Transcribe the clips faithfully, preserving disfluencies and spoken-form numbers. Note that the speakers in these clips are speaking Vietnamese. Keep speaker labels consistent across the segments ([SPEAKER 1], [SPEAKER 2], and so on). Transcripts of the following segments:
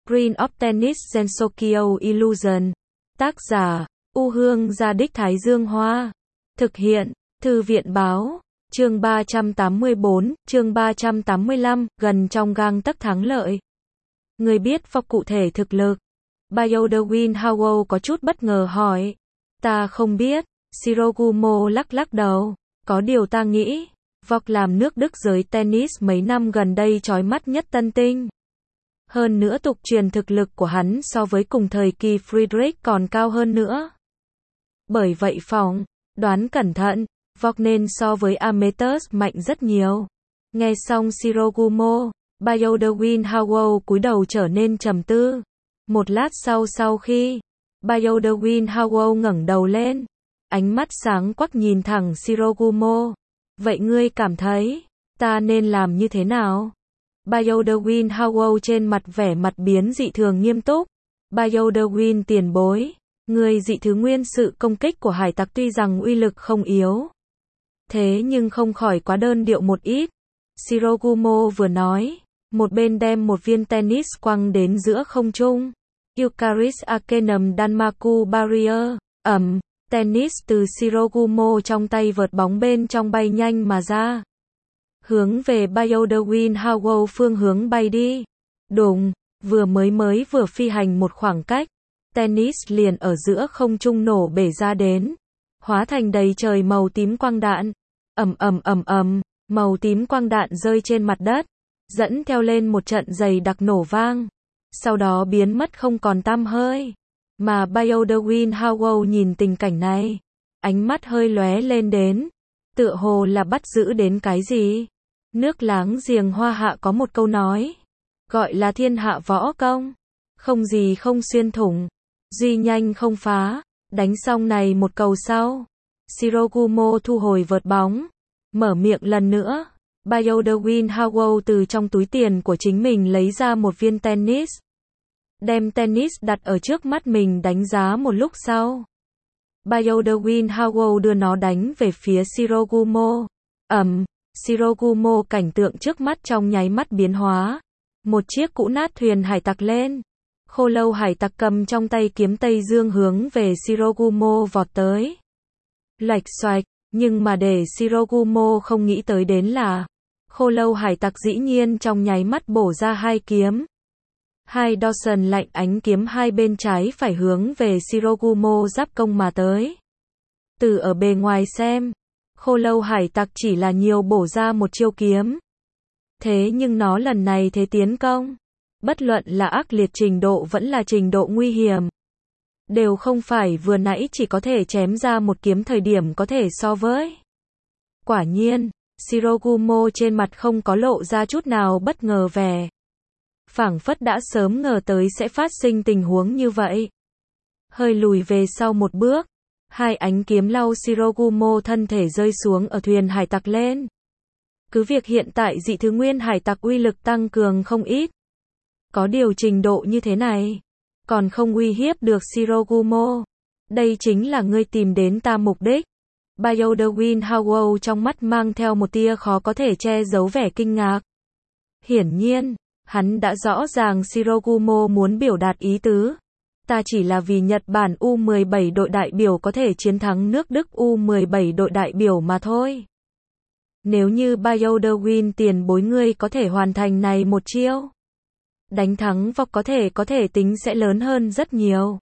[SPEAKER 1] Screen of Tennis Gensokyo Illusion. Tác giả, U Hương Gia Đích Thái Dương Hoa. Thực hiện, Thư viện Báo. Chương ba trăm tám mươi bốn, chương ba trăm tám mươi lăm, gần trong gang tấc thắng lợi. Người biết vọc cụ thể thực lực. Byoderwin Howell có chút bất ngờ hỏi. Ta không biết. Shirogumo lắc lắc đầu. Có điều ta nghĩ, vọc làm nước Đức giới tennis mấy năm gần đây chói mắt nhất tân tinh. Hơn nữa tục truyền thực lực của hắn so với cùng thời kỳ Friedrich còn cao hơn nữa. Bởi vậy phỏng, đoán cẩn thận, vọc nên so với Amethyst mạnh rất nhiều. Nghe xong Shirogumo, Byoderwin Howell cúi đầu trở nên trầm tư. Một lát sau sau khi Byoderwin Howell ngẩng đầu lên, ánh mắt sáng quắc nhìn thẳng Shirogumo. Vậy ngươi cảm thấy, ta nên làm như thế nào? Byoderwin Howell trên mặt vẻ mặt biến dị thường nghiêm túc. Byoderwin tiền bối, ngươi dị thứ nguyên sự công kích của hải tặc tuy rằng uy lực không yếu, thế nhưng không khỏi quá đơn điệu một ít. Shirogumo vừa nói, một bên đem một viên tennis quăng đến giữa không trung. Eucharis Arcanum Danmaku Barrier, ầm, tennis từ Shirogumo trong tay vợt bóng bên trong bay nhanh mà ra. Hướng về Byoderwin Howell phương hướng bay đi. Đùng, vừa mới mới vừa phi hành một khoảng cách, tennis liền ở giữa không trung nổ bể ra đến, hóa thành đầy trời màu tím quang đạn. Ầm ầm ầm ầm, màu tím quang đạn rơi trên mặt đất, dẫn theo lên một trận dày đặc nổ vang, sau đó biến mất không còn tăm hơi. Mà Byoderwin Howell nhìn tình cảnh này, ánh mắt hơi lóe lên đến, tựa hồ là bắt giữ đến cái gì. Nước láng giềng Hoa Hạ có một câu nói, gọi là thiên hạ võ công, không gì không xuyên thủng, duy nhanh không phá. Đánh xong này một cầu sau, Shirogumo thu hồi vợt bóng, mở miệng lần nữa. Byoderwin Howell từ trong túi tiền của chính mình lấy ra một viên tennis, đem tennis đặt ở trước mắt mình đánh giá một lúc sau. Byoderwin Howell đưa nó đánh về phía Shirogumo. Ầm, Shirogumo cảnh tượng trước mắt trong nháy mắt biến hóa. Một chiếc cũ nát thuyền hải tặc lên. Khô lâu hải tặc cầm trong tay kiếm Tây Dương hướng về Shirogumo vọt tới. Lạch xoạch, nhưng mà để Shirogumo không nghĩ tới đến là, khô lâu hải tặc dĩ nhiên trong nháy mắt bổ ra hai kiếm. Hai Dawson lạnh ánh kiếm hai bên trái phải hướng về Shirogumo giáp công mà tới. Từ ở bề ngoài xem, khô lâu hải tặc chỉ là nhiều bổ ra một chiêu kiếm. Thế nhưng nó lần này thế tiến công, bất luận là ác liệt trình độ vẫn là trình độ nguy hiểm, đều không phải vừa nãy chỉ có thể chém ra một kiếm thời điểm có thể so với. Quả nhiên, Shirogumo trên mặt không có lộ ra chút nào bất ngờ vẻ. Phảng phất đã sớm ngờ tới sẽ phát sinh tình huống như vậy. Hơi lùi về sau một bước, hai ánh kiếm lau Shirogumo thân thể rơi xuống ở thuyền hải tặc lên. Cứ việc hiện tại dị thứ nguyên hải tặc uy lực tăng cường không ít, có điều trình độ như thế này, còn không uy hiếp được Shirogumo. Đây chính là ngươi tìm đến ta mục đích. Byoderwin Howell trong mắt mang theo một tia khó có thể che giấu vẻ kinh ngạc. Hiển nhiên, hắn đã rõ ràng Shirogumo muốn biểu đạt ý tứ. Ta chỉ là vì Nhật Bản U mười bảy đội đại biểu có thể chiến thắng nước Đức U mười bảy đội đại biểu mà thôi. Nếu như Byoderwin tiền bối ngươi có thể hoàn thành này một chiêu, đánh thắng vọc có thể có thể tính sẽ lớn hơn rất nhiều.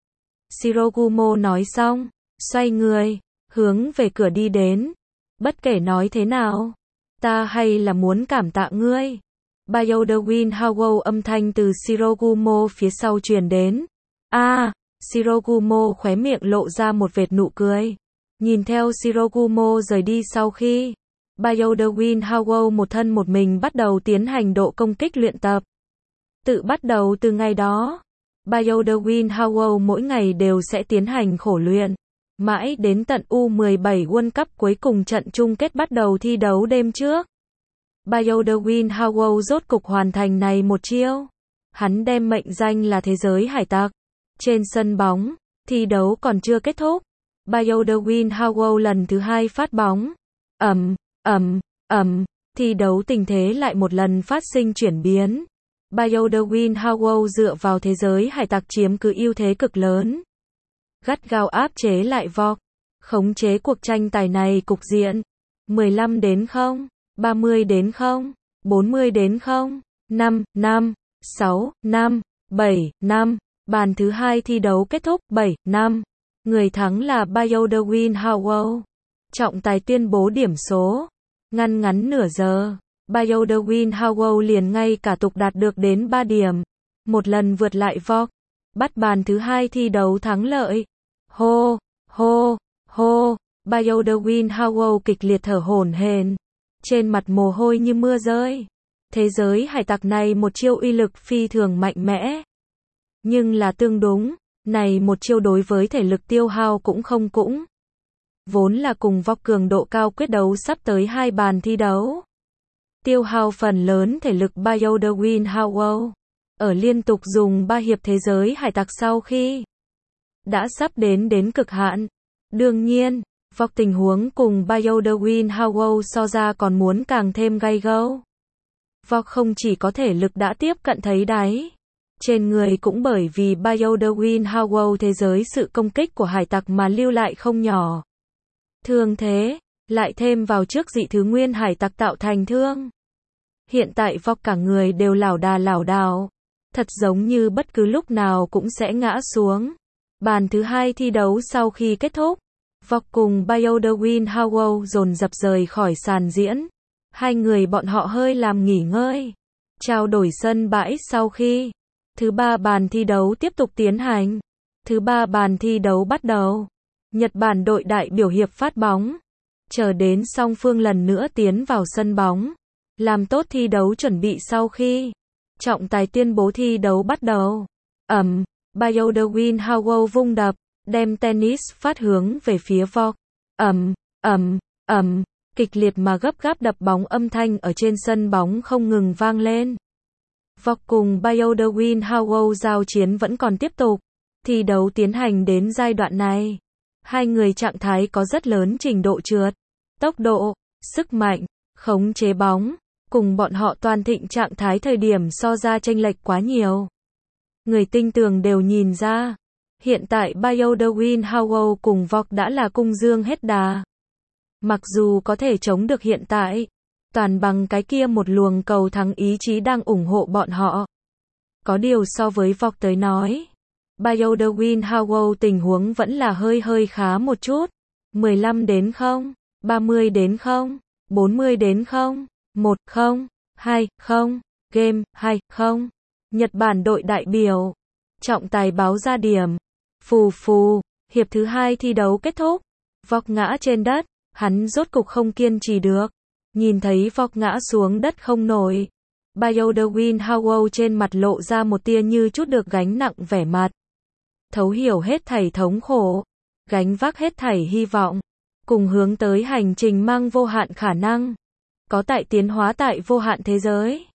[SPEAKER 1] Shirogumo nói xong, xoay người, hướng về cửa đi đến. Bất kể nói thế nào, ta hay là muốn cảm tạ ngươi. Byoderwin Howell âm thanh từ Shirogumo phía sau truyền đến. A, à, Shirogumo khóe miệng lộ ra một vệt nụ cười. Nhìn theo Shirogumo rời đi sau khi, Byoderwin Howell một thân một mình bắt đầu tiến hành độ công kích luyện tập. Tự bắt đầu từ ngày đó, Byoderwin Howell mỗi ngày đều sẽ tiến hành khổ luyện. Mãi đến tận U mười bảy World Cup cuối cùng trận chung kết bắt đầu thi đấu đêm trước, Byoderwin Howell rốt cục hoàn thành này một chiêu. Hắn đem mệnh danh là thế giới hải tặc. Trên sân bóng, thi đấu còn chưa kết thúc. Byoderwin Howell lần thứ hai phát bóng. Ầm, ầm, ầm, thi đấu tình thế lại một lần phát sinh chuyển biến. Bio the Wind Howl dựa vào thế giới hải tặc chiếm cứ ưu thế cực lớn. Gắt gao áp chế lại Vought, khống chế cuộc tranh tài này cục diện. mười lăm đến không, ba mươi đến không, bốn mươi đến không, năm, năm, sáu, năm, bảy, năm. Bàn thứ hai thi đấu kết thúc bảy, năm. Người thắng là Bio the Wind Howl. Trọng tài tuyên bố điểm số. Ngăn ngắn nửa giờ, Bio the Wind Howl liền ngay cả tục đạt được đến ba điểm. Một lần vượt lại Vought. Bắt bàn thứ hai thi đấu thắng lợi. Hô, hô, hô. Bio the Wind Howl kịch liệt thở hổn hển. Trên mặt mồ hôi như mưa rơi. Thế giới hải tặc này một chiêu uy lực phi thường mạnh mẽ. Nhưng là tương đúng, này một chiêu đối với thể lực tiêu hao cũng không cũng. Vốn là cùng Vought cường độ cao quyết đấu sắp tới hai bàn thi đấu. Tiêu hao phần lớn thể lực Bio the Wind Howl. Ở liên tục dùng ba hiệp thế giới hải tặc sau khi đã sắp đến đến cực hạn. Đương nhiên, Vought tình huống cùng Bio the Wind Howl so ra còn muốn càng thêm gay go. Vought không chỉ có thể lực đã tiếp cận thấy đáy. Trên người cũng bởi vì Bio the Wind Howl thế giới sự công kích của hải tặc mà lưu lại không nhỏ. Thương thế, lại thêm vào trước dị thứ nguyên hải tặc tạo thành thương. Hiện tại Vought cả người đều lảo đà lảo đảo. Thật giống như bất cứ lúc nào cũng sẽ ngã xuống. Bàn thứ hai thi đấu sau khi kết thúc. Vought cùng Bio the Wind Howl dồn dập rời khỏi sàn diễn. Hai người bọn họ hơi làm nghỉ ngơi. Trao đổi sân bãi sau khi. Thứ ba bàn thi đấu tiếp tục tiến hành. Thứ ba bàn thi đấu bắt đầu. Nhật Bản đội đại biểu hiệp phát bóng. Chờ đến song phương lần nữa tiến vào sân bóng. Làm tốt thi đấu chuẩn bị sau khi. Trọng tài tuyên bố thi đấu bắt đầu. Ầm, Bio the Wind Howl vung đập, đem tennis phát hướng về phía Vought. Ầm, ầm, ầm, kịch liệt mà gấp gáp đập bóng âm thanh ở trên sân bóng không ngừng vang lên. Vought cùng Bio the Wind Howl giao chiến vẫn còn tiếp tục. Thi đấu tiến hành đến giai đoạn này. Hai người trạng thái có rất lớn trình độ trượt. Tốc độ, sức mạnh, khống chế bóng. Cùng bọn họ toàn thịnh trạng thái thời điểm so ra chênh lệch quá nhiều. Người tinh tường đều nhìn ra. Hiện tại Bio the Wind Howl cùng Vought đã là cung dương hết đà. Mặc dù có thể chống được hiện tại. Toàn bằng cái kia một luồng cầu thắng ý chí đang ủng hộ bọn họ. Có điều so với Vought tới nói. Bio the Wind Howl tình huống vẫn là hơi hơi khá một chút. mười lăm đến không, ba mươi đến không, bốn mươi đến không. một không, hai không, game hai không. Nhật Bản đội đại biểu. Trọng tài báo ra điểm. Phù phù, hiệp thứ hai thi đấu kết thúc. Vought ngã trên đất, hắn rốt cục không kiên trì được. Nhìn thấy Vought ngã xuống đất không nổi. Bio the Wind Howl trên mặt lộ ra một tia như chút được gánh nặng vẻ mặt. Thấu hiểu hết thảy thống khổ. Gánh vác hết thảy hy vọng. Cùng hướng tới hành trình mang vô hạn khả năng. Có tại tiến hóa tại vô hạn thế giới.